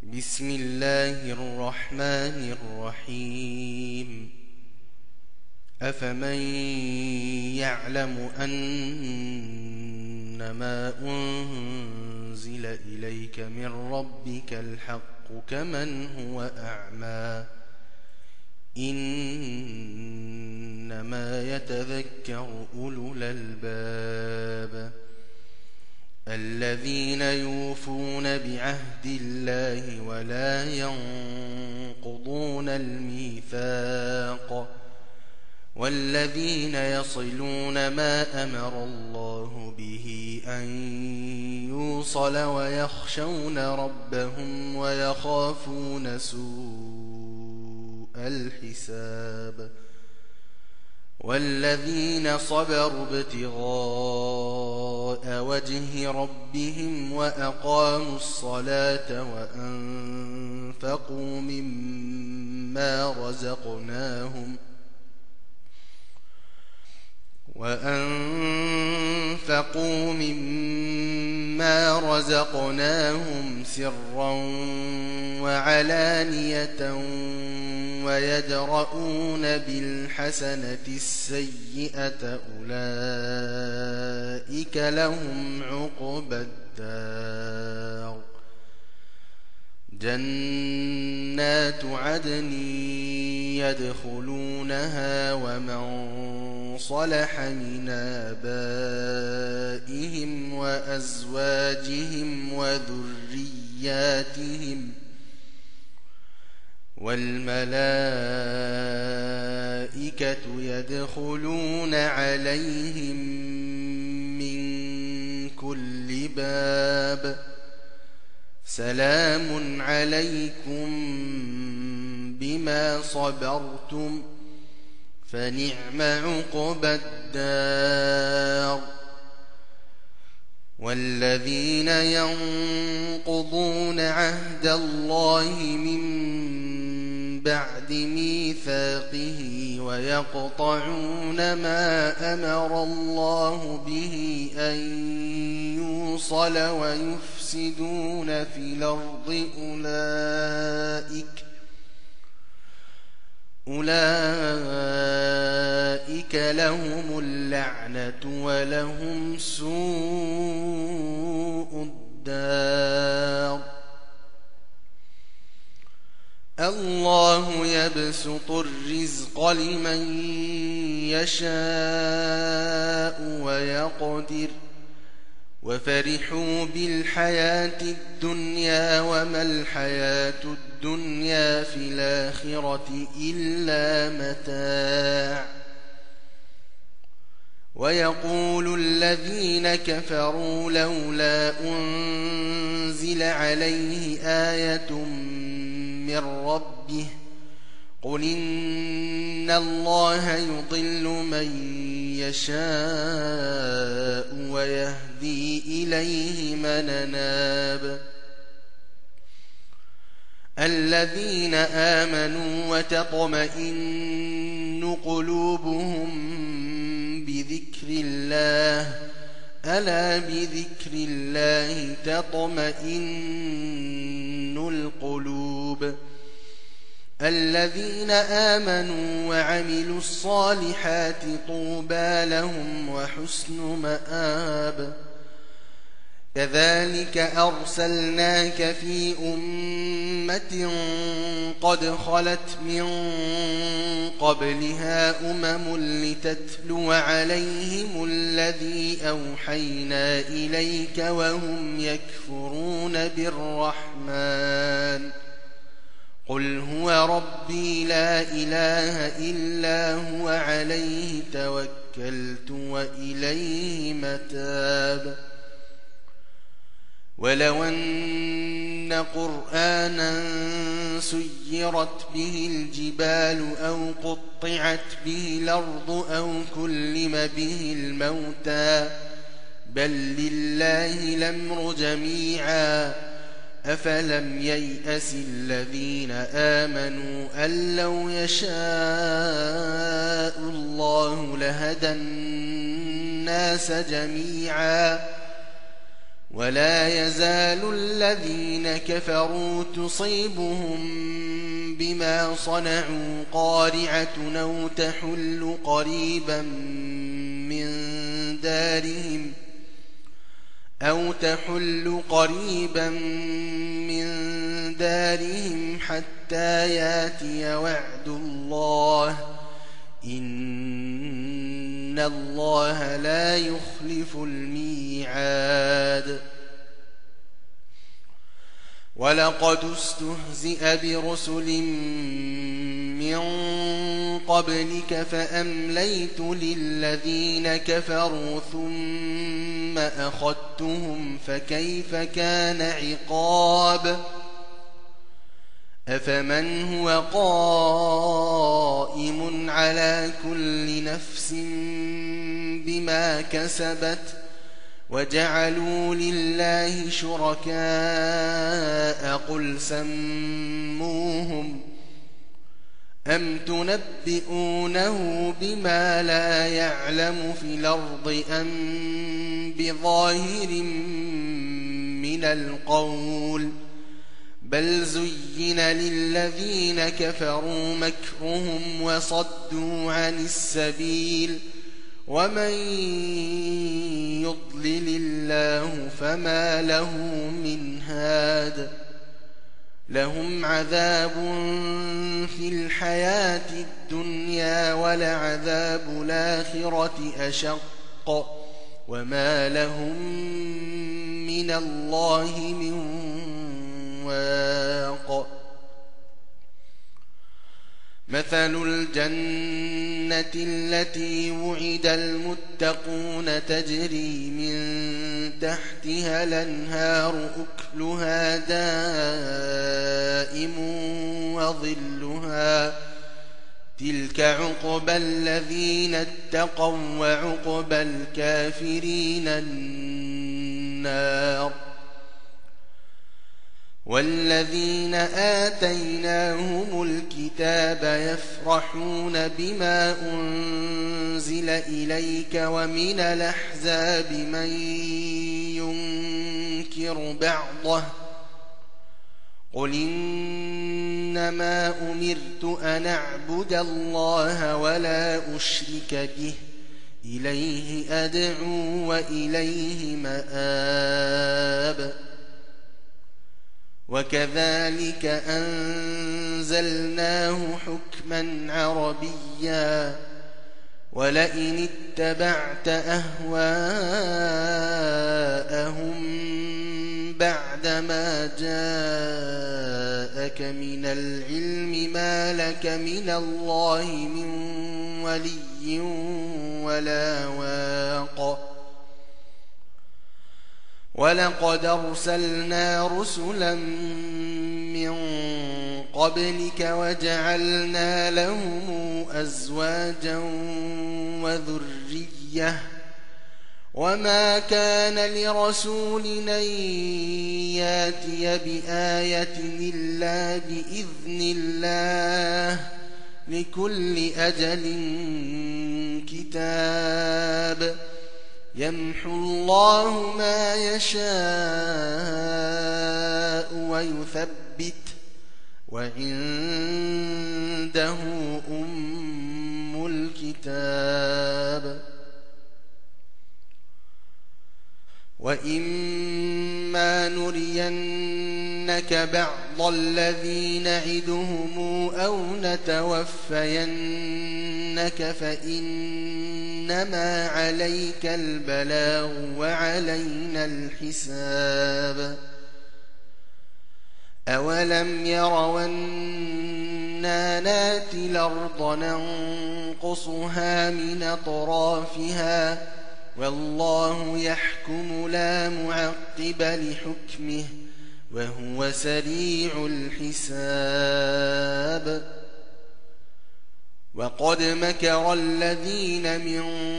بسم الله الرحمن الرحيم أفمن يعلم أنما أنزل إليك من ربك الحق كمن هو أعمى إنما يتذكر أولو الألباب الذين يوفون بعهد الله ولا ينقضون الميثاق والذين يصلون ما أمر الله به أن يوصل ويخشون ربهم ويخافون سوء الحساب والذين صبروا ابتغاء وجه ربهم وأقاموا الصلاة وأنفقوا مما رزقناهم سرا وعلانية ويدرؤون بالحسنة السيئة أولئك لهم عقبى الدار جنات عدن يدخلونها ومن صلح من آبائهم وأزواجهم وذرياتهم والملائكة يدخلون عليهم من كل باب سلام عليكم بما صبرتم فنعم عقبى الدار والذين ينقضون عهد الله من بعد ميثاقه ويقطعون ما أمر الله به أن يوصل ويفسدون في الأرض أولئك لهم اللعنة ولهم سوء الدار الله يبسط الرزق لمن يشاء ويقدر وفرحوا بالحياة الدنيا وما الحياة الدنيا في الآخرة إلا متاع ويقول الذين كفروا لولا أنزل عليه آية من ربه قل إن الله يضل من يشاء ويهدي إليه من أناب الذين آمنوا وتطمئن قلوبهم بذكر الله ألا بذكر الله تطمئن القلوب الذين آمنوا وعملوا الصالحات طوبى لهم وحسن مآب كذلك أرسلناك في أمة قد خلت من قبلها لتتلو عليهم الذي أوحينا إليك وهم يكفرون بالرحمن قل هو ربي لا إله إلا هو عليه توكلت وإليه متاب ولو أن قرآنا سيرت به الجبال أو قطعت به الأرض أو كلم به الموتى بل لله الأمر جميعا أفلم ييأس الذين آمنوا أن لو يشاء الله لهدى الناس جميعا ولا يزال الذين كفروا تصيبهم بما صنعوا قارعة أو تحل قريبا من دارهم حتى ياتي وعد الله إن الله لا يخلف الميعاد ولقد استهزئ برسل من قبلك فأمليت للذين كفروا ثم أخذتهم فكيف كان عقاب أفمن هو قائم على كل نفس بما كسبت وجعلوا لله شركاء قل سموهم أم تنبئونه بما لا يعلم في الأرض أم بظاهر من القول بل زين للذين كفروا مكرهم وصدوا عن السبيل ومن يضلل الله فما له من هاد لهم عذاب في الحياة الدنيا ولعذاب الآخرة أشق وما لهم من الله من واق مثل الجنة التي وعد المتقون تجري من تحتها الأنهار أكلها دائم وظلها تلك عقبى الذين اتقوا وعقبى الكافرين النار والذين آتيناهم الكتاب يفرحون بما أنزل إليك ومن الأحزاب من ينكر بعضه قل إنما أمرت أن أعبد الله ولا أشرك به إليه أدعو وإليه مآب وكذلك أنزلناه حكما عربيا ولئن اتبعت أهواءهم بعدما جاءك من العلم ما لك من الله من ولي ولا واق ولقد أرسلنا رسلا من قبلك وجعلنا لهم أزواجا وذرية وما كان لرسول أن ياتي بآية إلا بإذن الله لكل أجل كتاب يمحو الله ما يشاء ويثبت وعنده أم الكتاب وإما نرينك بعض الذي نعدهم أو نتوفينك فإنما عليك البلاغ وعلينا الحساب أولم يروا أنا ناتي الأرض ننقصها من أطرافها والله يحكم لا معقب لحكمه وهو سريع الحساب وقد مكر الذين من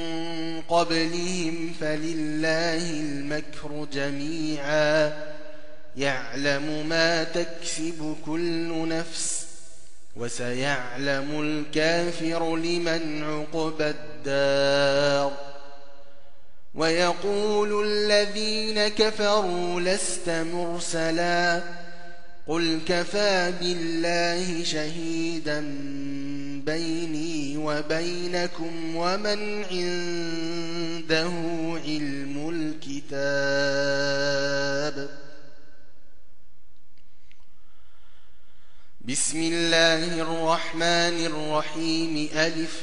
قبلهم فلله المكر جميعا يعلم ما تكسب كل نفس وسيعلم الكافر لمن عقبى الدار ويقول الذين كفروا لست مرسلا قل كفى بالله شهيدا بيني وبينكم ومن عنده علم الكتاب. بسم الله الرحمن الرحيم. ألف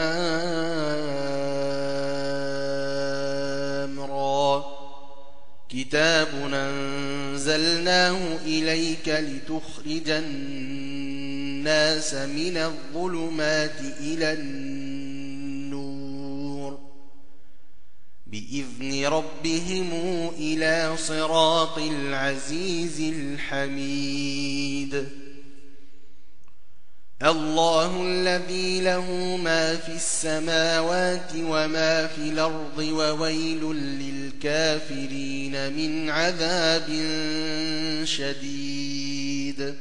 لام را. كتاب أنزلناه إليك لتخرج الناس من الظلمات إلى النور بإذن ربهم إلى صراط العزيز الحميد. الله الذي له ما في السماوات وما في الأرض وويل للكافرين من عذاب شديد.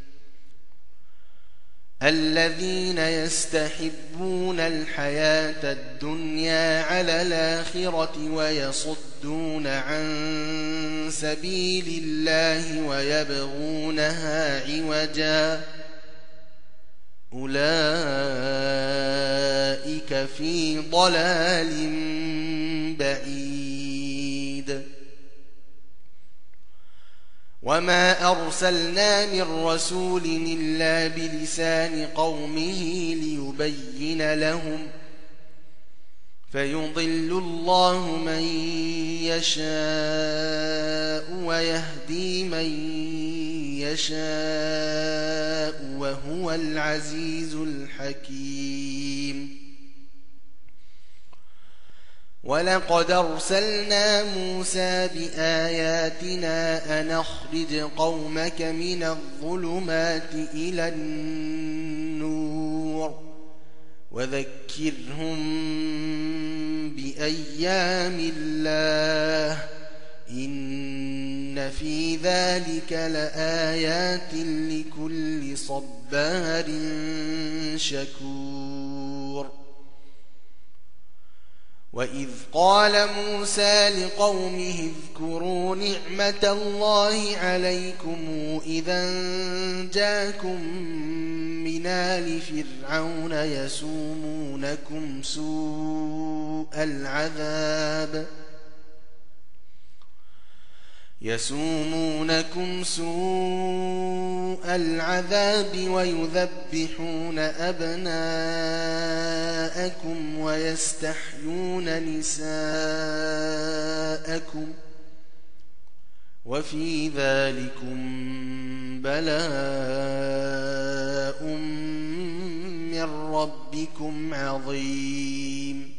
الذين يستحبون الحياة الدنيا على الآخرة ويصدون عن سبيل الله ويبغونها عوجا أولئك في ضلال بعيد. وما أرسلنا من رسول إلا بلسان قومه ليبين لهم فيضل الله من يشاء ويهدي من يشاء وهو العزيز الحكيم. ولقد أرسلنا موسى بآياتنا أن أخرج قومك من الظلمات إلى النور وذكرهم بأيام الله إن في ذلك لآيات لكل صبار شكور. وإذ قال موسى لقومه اذكروا نعمة الله عليكم إذا جاءكم من آل فرعون يسومونكم سوء العذاب ويذبحون أبناءكم ويستحيون نساءكم وفي ذلكم بلاء من ربكم عظيم.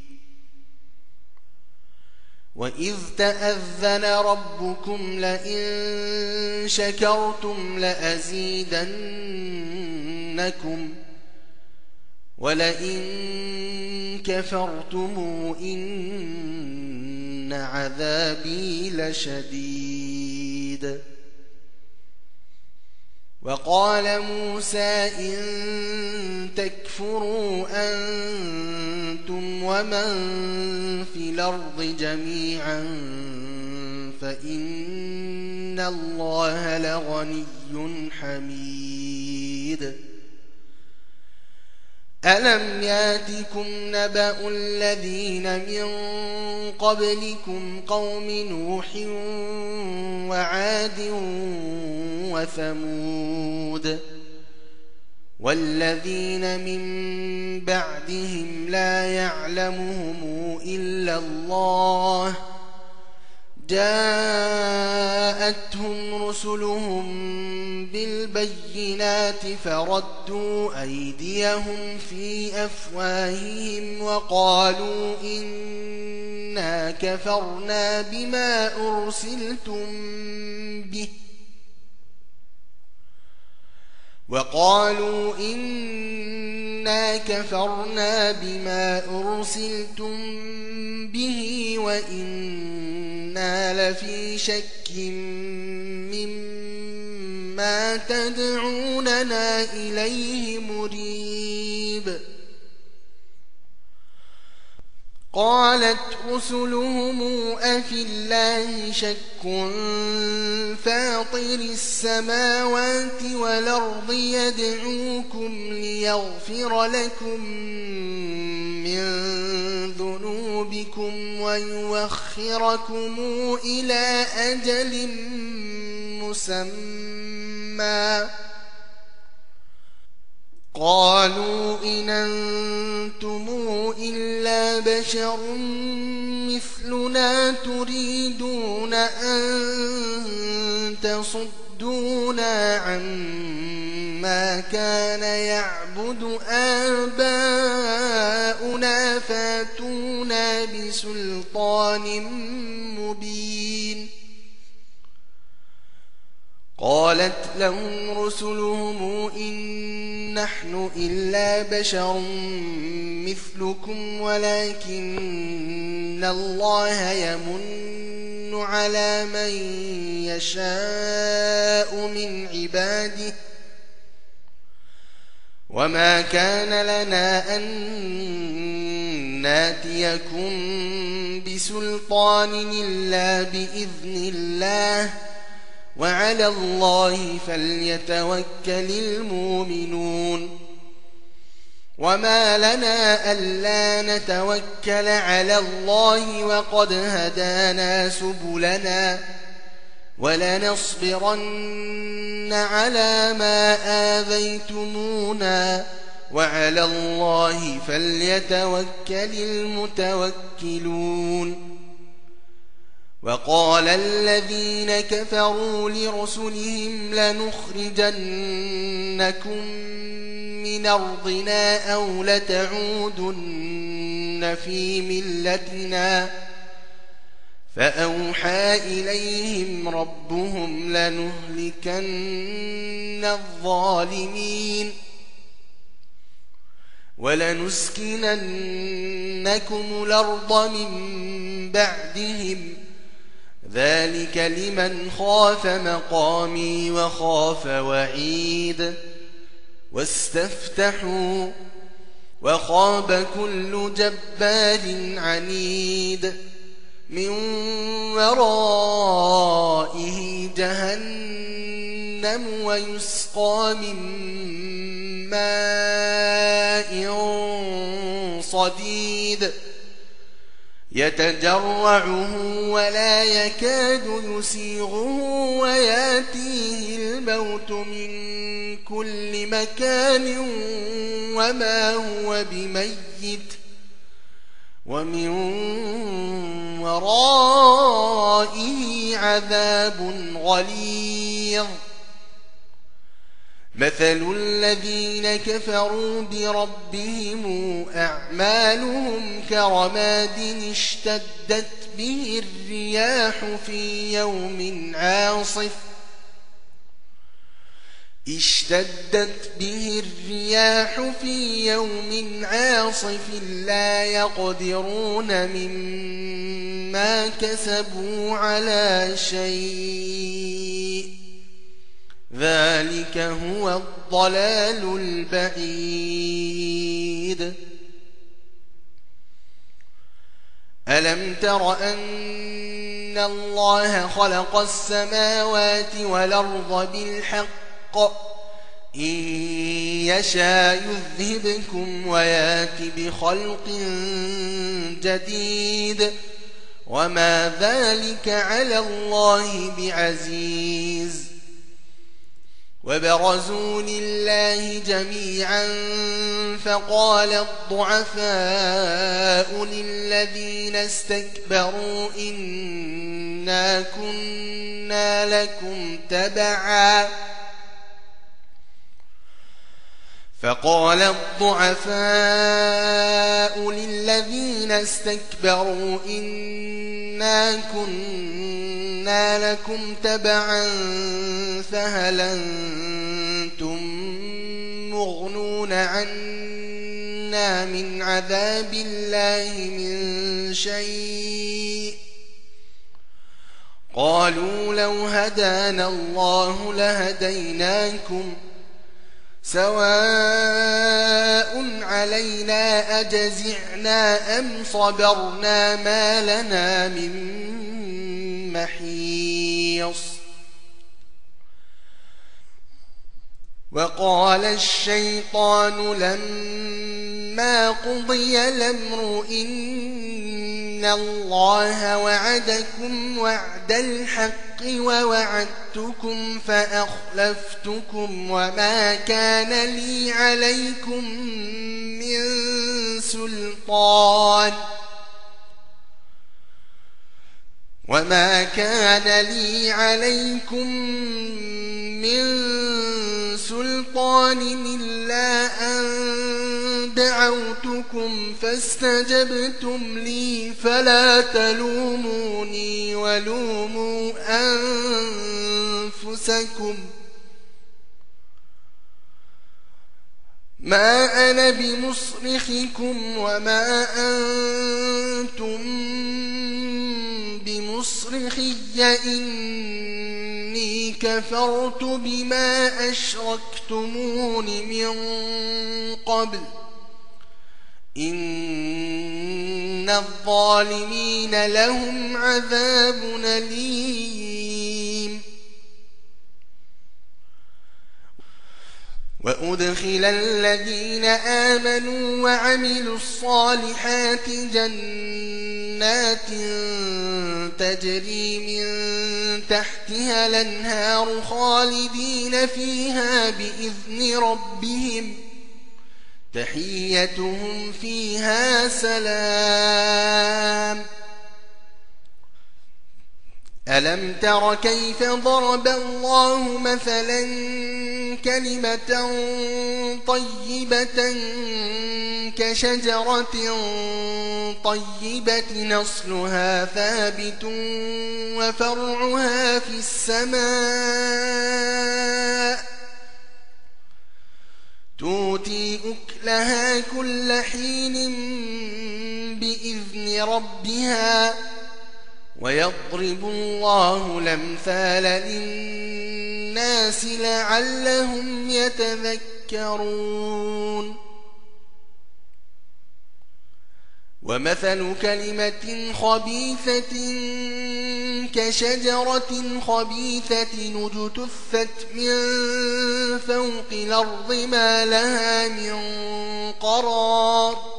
وإذ تأذن ربكم لئن شكرتم لأزيدنكم ولئن كفرتم إن عذابي لشديد. وقال موسى إن تكفروا أنتم ومن في الأرض جميعا فإن الله لغني حميد. ألم ياتكم نبأ الذين من قبلكم قوم نوح وعاد وثمود والذين من بعدهم لا يعلمهم إلا الله جاءتهم رسلهم بالبينات فردوا أيديهم في أفواههم وقالوا إنا كفرنا بما أرسلتم به وإنا لفي شك مما تدعوننا إليه مريب. قالت رسلهم أفي الله شك فاطر السماوات والأرض يدعوكم ليغفر لكم من ذنوبكم ويوخركم إلى أجل مسمى قالوا إن أنتم إلا بشر مثلنا تريدون أن تصدونا عما كان يعبد آباؤنا فاتونا بسلطان مبين قالت لهم رسلهم إن نحن إلا بشر مثلكم ولكن الله يمن على من يشاء من عباده وما كان لنا أن ناتيكم بسلطان إلا بإذن الله وعلى الله فليتوكل المؤمنون وما لنا ألا نتوكل على الله وقد هدانا سبلنا ولنصبرن على ما آذيتمونا وعلى الله فليتوكل المتوكلون وقال الذين كفروا لرسلهم لنخرجنكم من أرضنا أو لتعودن في ملتنا فأوحى إليهم ربهم لنهلكن الظالمين ولنسكننكم الأرض من بعدهم ذلك لمن خاف مقامي وخاف وعيد واستفتحوا وخاب كل جبار عنيد من ورائه جهنم ويسقى من ماء صديد يتجرعه ولا يكاد يسيغه وياتيه الموت من كل مكان وما هو بميت ومن ورائه عذاب غليظ مثل الذين كفروا بربهم أعمالهم كرماد اشتدت به الرياح في يوم عاصف لا يقدرون مما كسبوا على شيء ذلك هو الضلال البعيد ألم تر أن الله خلق السماوات والأرض بالحق إن يشاء يذهبكم ويات بخلق جديد وما ذلك على الله بعزيز وبرزوا لله جميعا فقال الضعفاء للذين استكبروا إنا كنا لكم تبعا فهل أنتم مغنون عنا من عذاب الله من شيء قالوا لو هدانا الله لهديناكم سواء علينا أجزعنا أم صبرنا ما لنا من محيص وقال الشيطان لما قضي الأمر إن الله وعدكم وعد الحق ووعدتكم فأخلفتكم وما كان لي عليكم من سلطان إلا أن دعوتكم فاستجبتم لي فلا تلوموني ولوموا أنفسكم ما أنا بمصرخكم وما أنتم بمصرخي إني كفرت بما أشركتمون من قبل إن الظالمين لهم عذاب أليم وأدخل الذين آمنوا وعملوا الصالحات جنات تجري من تحتها الأنهار خالدين فيها بإذن ربهم تحيتهم فيها سلام ألم تر كيف ضرب الله مثلا كلمة طيبة كشجرة طيبة نصلها ثابت وفرعها في السماء تؤتي أكلها كل حين بإذن ربها ويضرب الله الأمثال للناس لعلهم يتذكرون ومثل كلمة خبيثة كشجرة خبيثة اجتثت من فوق الأرض ما لها من قرار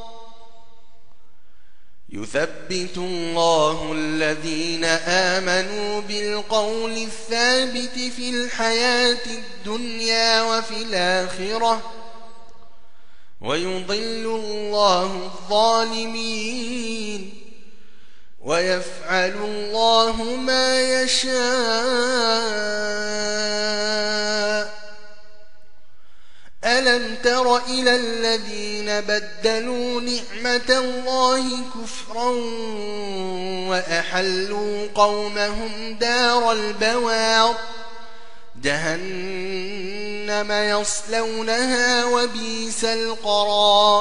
يثبت الله الذين آمنوا بالقول الثابت في الحياة الدنيا وفي الآخرة ويضل الله الظالمين ويفعل الله ما يشاء ألم تر إلى الذين بدلوا نعمة الله كفرا وأحلوا قومهم دار البوار جهنم يصلونها وبئس القرار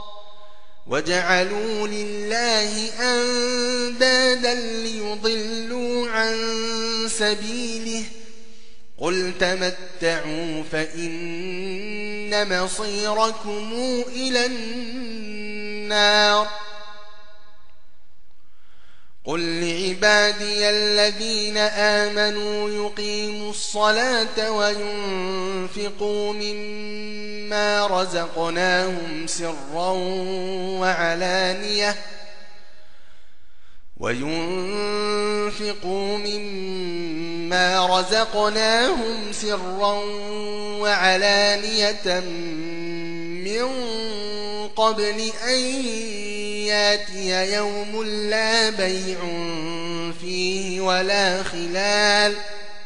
وجعلوا لله أندادا ليضلوا عن سبيله قل تمتعوا فإن مصيركم إلى النار قل لعبادي الذين آمنوا يقيموا الصلاة وينفقوا مما رزقناهم سرا وعلانية من قبل أن ياتي يوم لا بيع فيه ولا خلال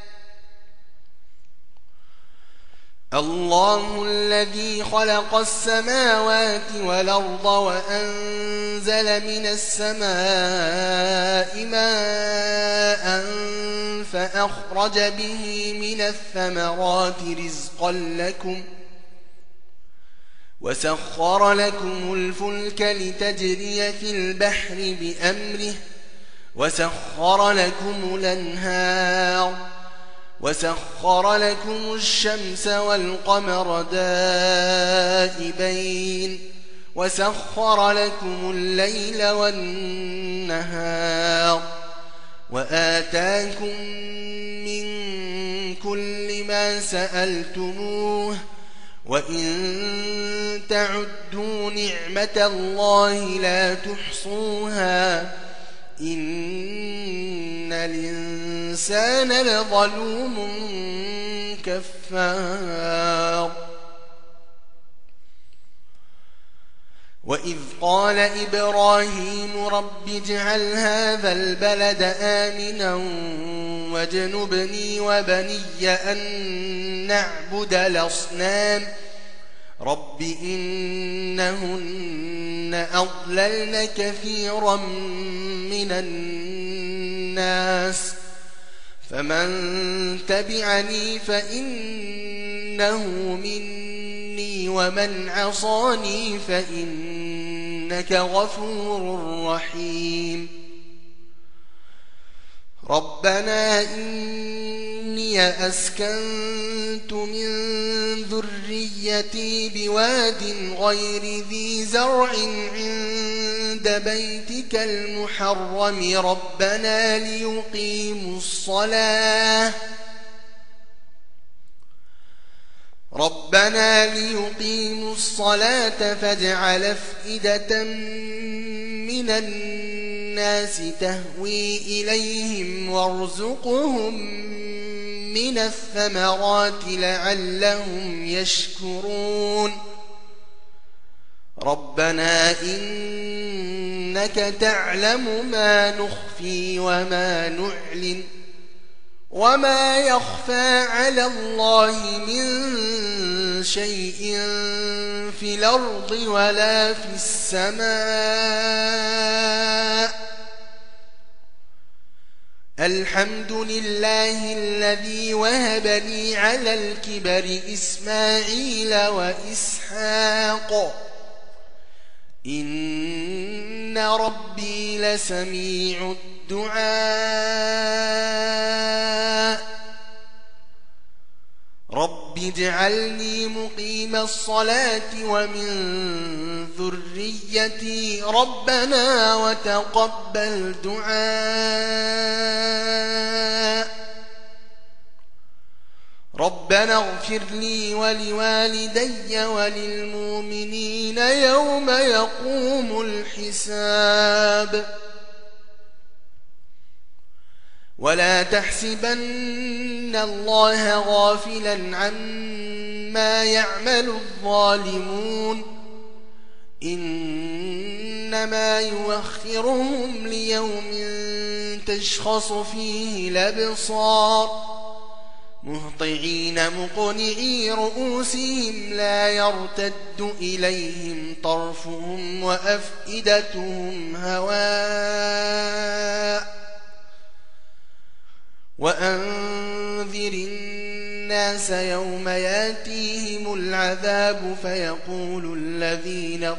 الله الذي خلق السماوات والأرض وأنزل من السماء ماء فأخرج به من الثمرات رزقا لكم وسخر لكم الفلك لتجري في البحر بأمره وسخر لكم الأنهار وسخر لكم الشمس والقمر دائبين وسخر لكم الليل والنهار وآتاكم من كل ما سألتموه وإن تعدوا نعمة الله لا تحصوها إن الإنسان لظلوم كفار وإذ قال إبراهيم رب اجعل هذا البلد آمنا واجنبني وبني أن نعبد الأصنام رب إنهن أضللن كثيرا من الناس فمن تبعني فإنه مني ومن عصاني فإنك غفور رحيم ربنا إني أسكنت من ذريتي بواد غير ذي زرع عند بيتك المحرم ربنا ليقيموا الصلاة فاجعل أفئدة من الناس تهوي إليهم وارزقهم من الثمرات لعلهم يشكرون ربنا إنك تعلم ما نخفي وما نعلن وما يخفى على الله من شيء في الأرض ولا في السماء الحمد لله الذي وهب لي على الكبر إسماعيل وإسحاق إن ربي لسميع الدعاء رب اجعلني مقيم الصلاة ومن ذريتي ربنا وتقبل دعاء ربنا اغفر لي ولوالدي وللمؤمنين يوم يقوم الحساب ولا تحسبن الله غافلا عما يعمل الظالمون إنما يؤخرهم ليوم تشخص فيه الأبصار مهطعين مقنعي رؤوسهم لا يرتد إليهم طرفهم وأفئدتهم هواء وأنذر الناس يوم ياتيهم العذاب فيقول الذين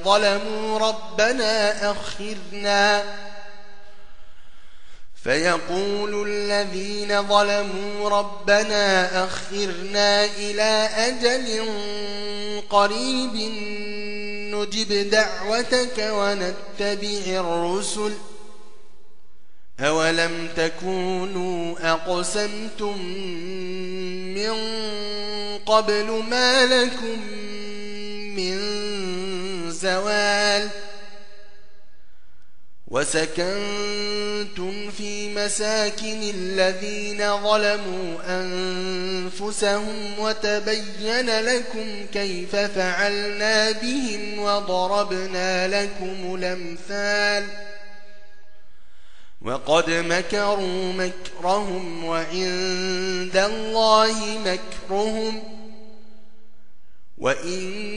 ظلموا ربنا أخرنا إلى أجل قريب نجب دعوتك ونتبع الرسل أولم تكونوا أقسمتم من قبل ما لكم من زوال وسكنتم في مساكن الذين ظلموا أنفسهم وتبين لكم كيف فعلنا بهم وضربنا لكم الأمثال وقد مكروا مكرهم وعند الله مكرهم وإن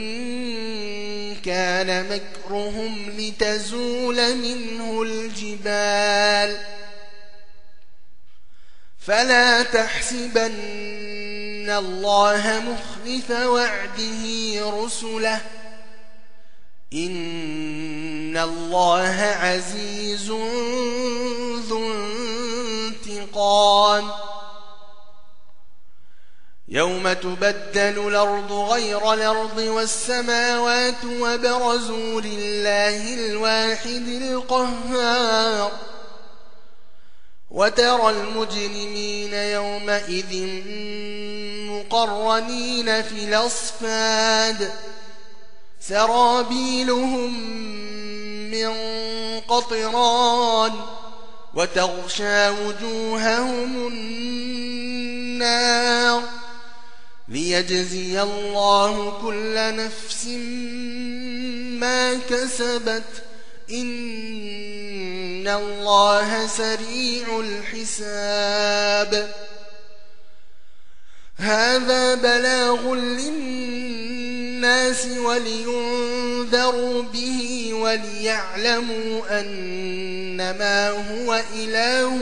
كان مكرهم لتزول منه الجبال فلا تحسبن الله مخلف وعده رسله إن الله عزيز ذو انتقام يوم تبدل الأرض غير الأرض والسماوات وبرزوا لله الواحد القهار وترى المجرمين يومئذ مقرنين في الأصفاد سرابيلهم من قطران وتغشى وجوههم النار ليجزي الله كل نفس ما كسبت إن الله سريع الحساب هذا بلاغ للناس ولينذروا به وليعلموا أنما هو إله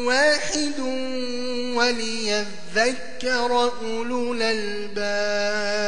واحد وليذكر أولو الألباب